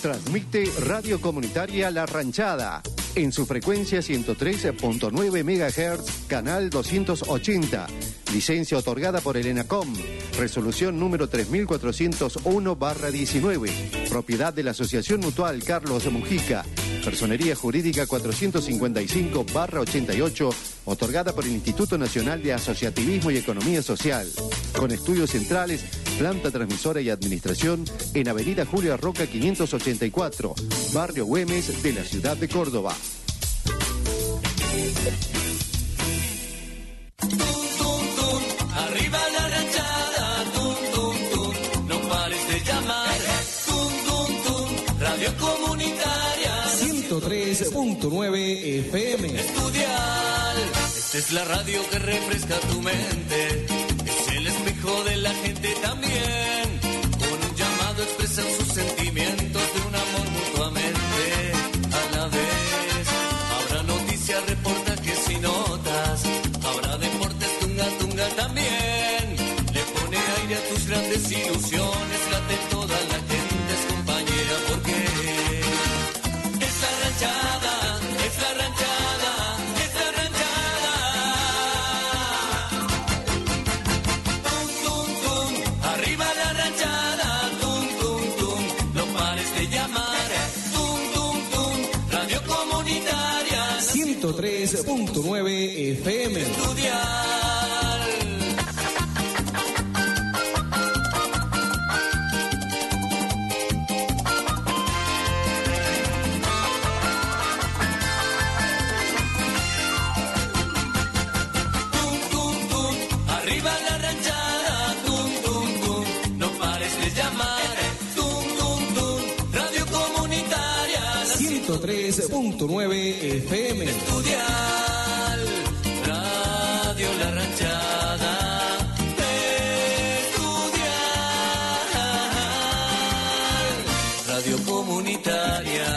Transmite Radio Comunitaria La Ranchada en su frecuencia 103.9 MHz, canal 280. Licencia otorgada por el ENACOM. Resolución número 3401/19. Propiedad de la Asociación Mutual Carlos Mujica. Personería Jurídica 455/88, otorgada por el Instituto Nacional de Asociativismo y Economía Social. Con estudios centrales, planta transmisora y administración en Avenida Julia Roca 584, Barrio Güemes de la ciudad de Córdoba. Arriba la ranchada, no pares de llamar. Radio Comunitaria 103.9 FM. Estudiar, esta es la radio que refresca tu mente. Es el espejo de la gente también. Con un llamado expresan sus sentimientos de un amor mutuamente. A la vez, habrá noticias, reportajes y notas. Habrá deportes, tunga también. Le pone aire a tus grandes ilusiones. Late toda la gente, es compañera porque es la ranchada, es la ranchada, es la ranchada. Arriba la ranchada, no pares de llamar. Radio Comunitaria 103.9 FM. Estudiar. Arriba la ranchada, no pares de llamar. Radio Comunitaria 103.9 FM. Estudiar, Radio La Ranchada. Estudiar, Radio Comunitaria.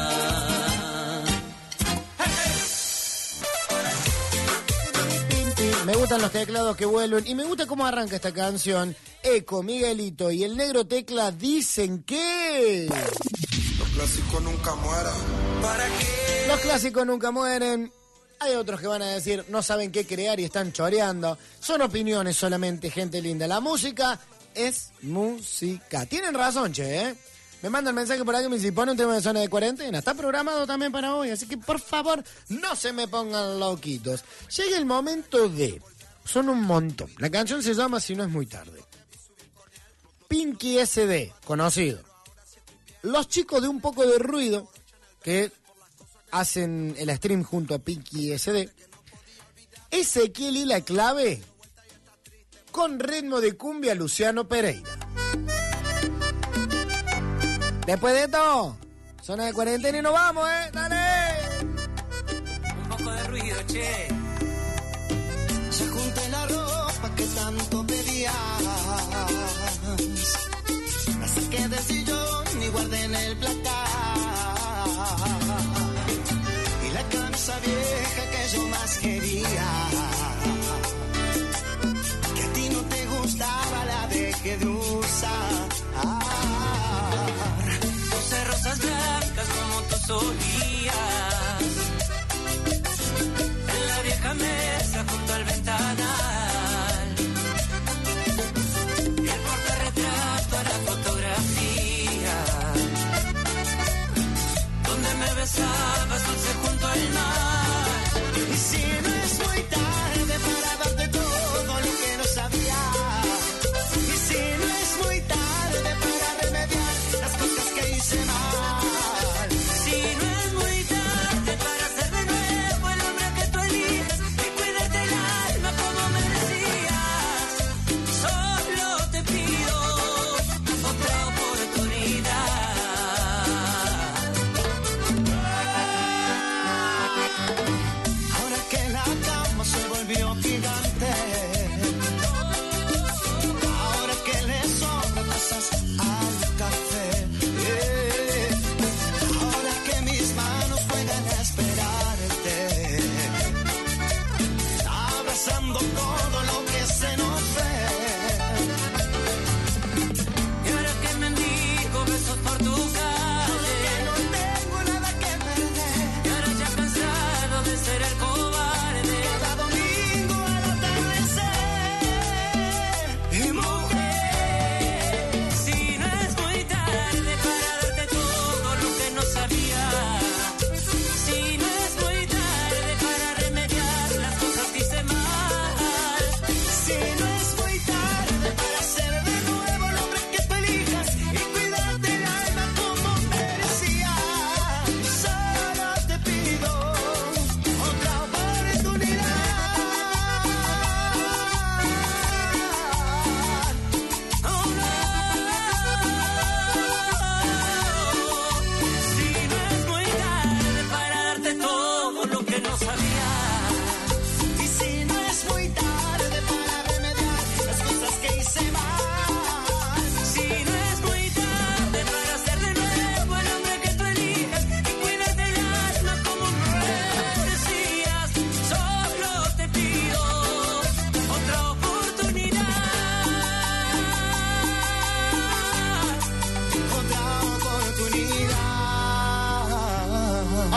Me gustan los teclados que vuelven y me gusta cómo arranca esta canción. Eco, Miguelito y el Negro Tecla dicen que los clásicos nunca mueren. ¿Para qué? Los clásicos nunca mueren. Hay otros que van a decir no saben qué crear y están choreando. Son opiniones solamente, gente linda. La música es música. Tienen razón, che, ¿eh? Me mandan mensaje por ahí que me dice, pone un tema de zona de cuarentena. Está programado también para hoy, así que por favor, no se me pongan loquitos. Llega el momento de... Son un montón. La canción se llama Si no es muy tarde. Pinky SD, conocido. Los chicos de Un Poco de Ruido, que hacen el stream junto a Pinky SD. Ezequiel y La Clave, con ritmo de cumbia Luciano Pereira. Después de esto, zona de cuarentena y nos vamos, dale. Un poco de ruido, che. Ya junté la ropa que tanto pedías. La saqué del sillón y guardé en el placar. Y la camisa vieja que yo más quería, que a ti no te gustaba, la dejé de usar. 12 rosas blancas como tú solías, en la vieja mesa junto al ventanal, y el portarretrato a la fotografía, donde me besabas dulce junto al mar. Y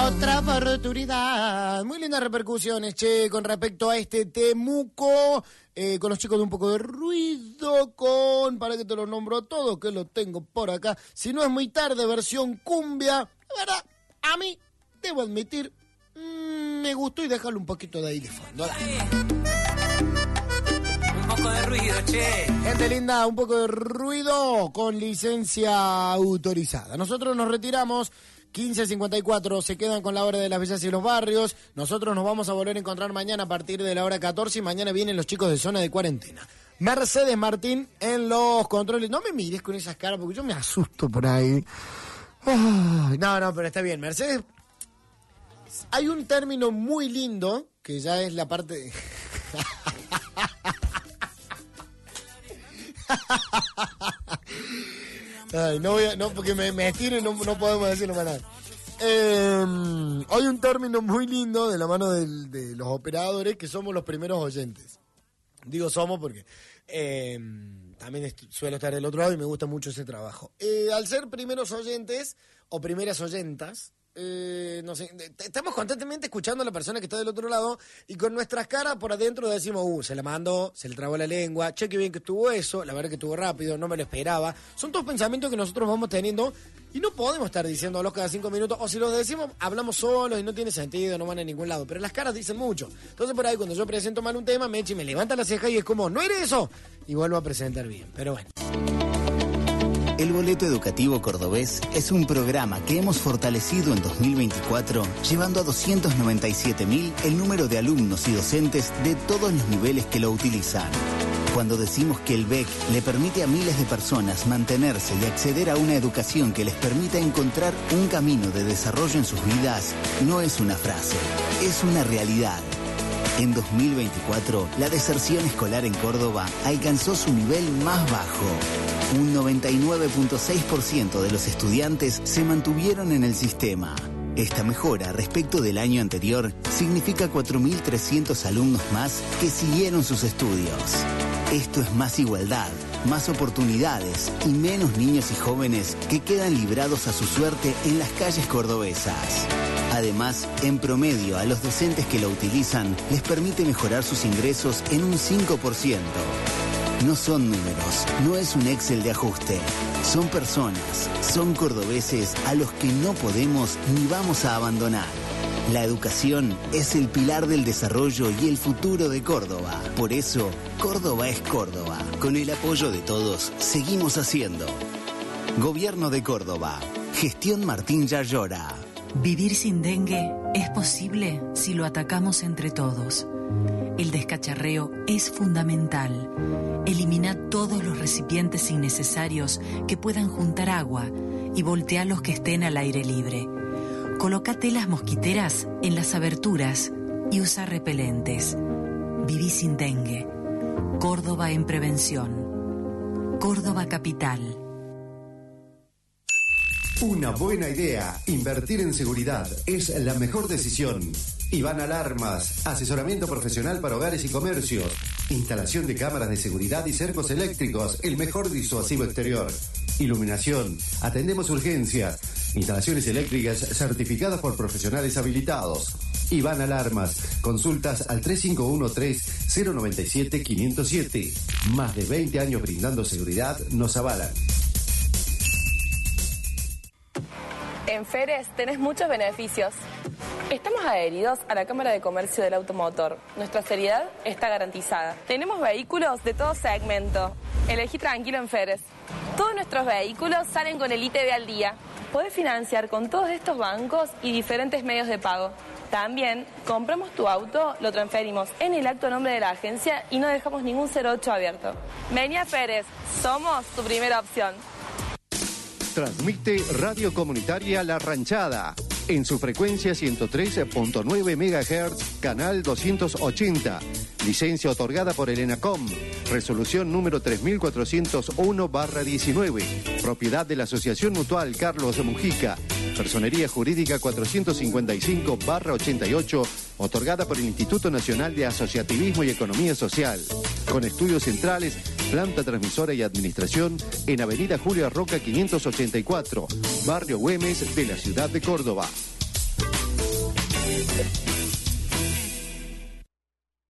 Otra oportunidad. Muy lindas repercusiones, che, con respecto a este Temuco. Con los chicos de Un Poco de Ruido, para que te lo nombro todo, que lo tengo por acá. Si no es muy tarde, versión cumbia. La verdad, a mí, debo admitir, me gustó y dejarlo un poquito de ahí de fondo. Dale. Un poco de ruido, che. Gente linda, Un Poco de Ruido con licencia autorizada. Nosotros nos retiramos. 15:54, se quedan con la hora de las villas y los barrios. Nosotros nos vamos a volver a encontrar mañana a partir de la hora 14 y mañana vienen los chicos de zona de cuarentena. Mercedes Martín en los controles. No me mires con esas caras porque yo me asusto por ahí. No, pero está bien. Mercedes, hay un término muy lindo que ya es la parte de... Ay, no, porque me estiro y no podemos decirlo más nada. Hay un término muy lindo de la mano de los operadores que somos los primeros oyentes. Digo somos porque también suelo estar del otro lado y me gusta mucho ese trabajo. Al ser primeros oyentes o primeras oyentas, no sé, estamos constantemente escuchando a la persona que está del otro lado y con nuestras caras por adentro decimos, se la mandó, se le trabó la lengua, che, qué bien que estuvo eso, la verdad que estuvo rápido, no me lo esperaba. Son todos pensamientos que nosotros vamos teniendo y no podemos estar diciéndolos cada 5 minutos, o si los decimos, hablamos solos y no tiene sentido, no van a ningún lado, pero las caras dicen mucho. Entonces por ahí cuando yo presento mal un tema, Mechi me levanta la ceja y es como, no era eso, y vuelvo a presentar bien, pero bueno. El Boleto Educativo Cordobés es un programa que hemos fortalecido en 2024, llevando a 297.000 el número de alumnos y docentes de todos los niveles que lo utilizan. Cuando decimos que el BEC le permite a miles de personas mantenerse y acceder a una educación que les permita encontrar un camino de desarrollo en sus vidas, no es una frase, es una realidad. En 2024, la deserción escolar en Córdoba alcanzó su nivel más bajo. Un 99.6% de los estudiantes se mantuvieron en el sistema. Esta mejora respecto del año anterior significa 4.300 alumnos más que siguieron sus estudios. Esto es más igualdad, más oportunidades y menos niños y jóvenes que quedan librados a su suerte en las calles cordobesas. Además, en promedio, a los docentes que lo utilizan les permite mejorar sus ingresos en un 5%. No son números, no es un Excel de ajuste. Son personas, son cordobeses a los que no podemos ni vamos a abandonar. La educación es el pilar del desarrollo y el futuro de Córdoba. Por eso, Córdoba es Córdoba. Con el apoyo de todos, seguimos haciendo. Gobierno de Córdoba. Gestión Martín Yayora. Vivir sin dengue es posible si lo atacamos entre todos. El descacharreo es fundamental. Elimina todos los recipientes innecesarios que puedan juntar agua y voltea los que estén al aire libre. Coloca telas mosquiteras en las aberturas y usa repelentes. Viví sin dengue. Córdoba en prevención. Córdoba Capital. Una buena idea. Invertir en seguridad es la mejor decisión. Iván Alarmas, asesoramiento profesional para hogares y comercios, instalación de cámaras de seguridad y cercos eléctricos, el mejor disuasivo exterior, iluminación, atendemos urgencias, instalaciones eléctricas certificadas por profesionales habilitados. Iván Alarmas, consultas al 3513-097-507. Más de 20 años brindando seguridad nos avalan. En Feres tenés muchos beneficios. Estamos adheridos a la Cámara de Comercio del Automotor. Nuestra seriedad está garantizada. Tenemos vehículos de todo segmento. Elegí tranquilo en Feres. Todos nuestros vehículos salen con el ITV al día. Podés financiar con todos estos bancos y diferentes medios de pago. También compramos tu auto, lo transferimos en el acto a nombre de la agencia y no dejamos ningún 08 abierto. Vení a Feres, somos tu primera opción. Transmite Radio Comunitaria La Ranchada en su frecuencia 103.9 MHz, canal 280. Licencia otorgada por el ENACOM. Resolución número 3401/19. Propiedad de la Asociación Mutual Carlos Mujica. Personería Jurídica 455/88, otorgada por el Instituto Nacional de Asociativismo y Economía Social. Con estudios centrales, planta transmisora y administración en Avenida Julia Roca 584, Barrio Güemes de la ciudad de Córdoba.